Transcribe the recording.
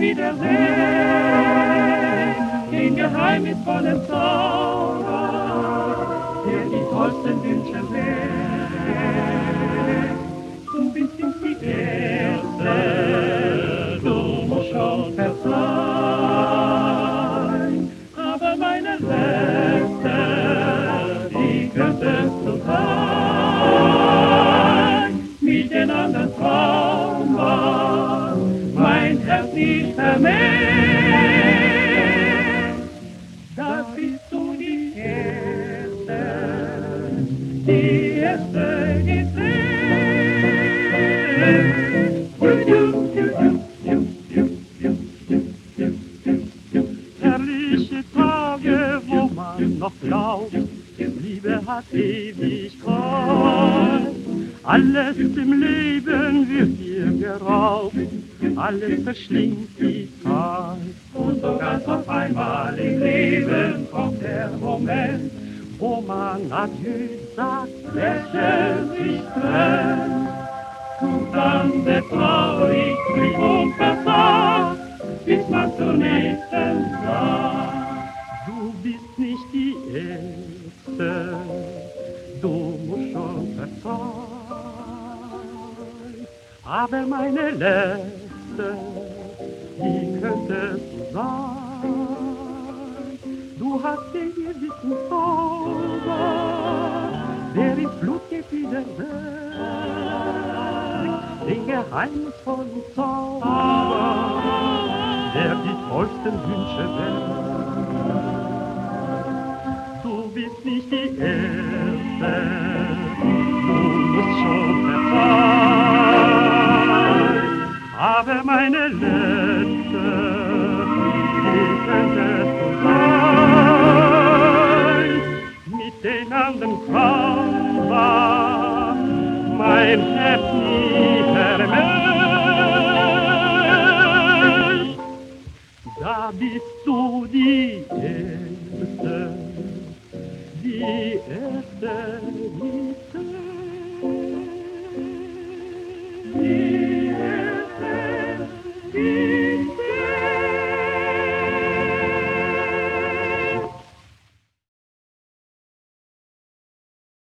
wiedersehen, den geheimnisvollen Zauber, der die tollsten Wünsche weckt. Du bist nicht die Erste, du musst schon verzeihen, aber meine Letzte, die könntest du sein. Mit den anderen Frauen war mein Herz nicht vermehrt. Da bist du die Erste, die Erste gesehen. Herrliche Tage, wo man noch glaubt, Liebe hat Ewigkeit. Alles im Leben wird dir geraubt, alles verschlingt die Zeit. Und so ganz auf einmal im Leben kommt der Moment, wo man Adieu sagt, lächelt sich trennt. Und dann wird traurig, trist und versagt, bis man zur nächsten sagt. Du bist nicht die Erste, du musst schon verzeihen, aber meine Letzte, die könntest du sein. Du hast den gewissen Zauber, der ins Blut geht wieder weg, den geheimnisvollen Zauber, der die tollsten Wünsche weckt. Du bist nicht die Erste, du musst schon verzeihen, aber meine Letzte, die könntest du sein. Mit den anderen Frauen war mein Herz nie vermisst. Da bist du die Erste, die Erste, die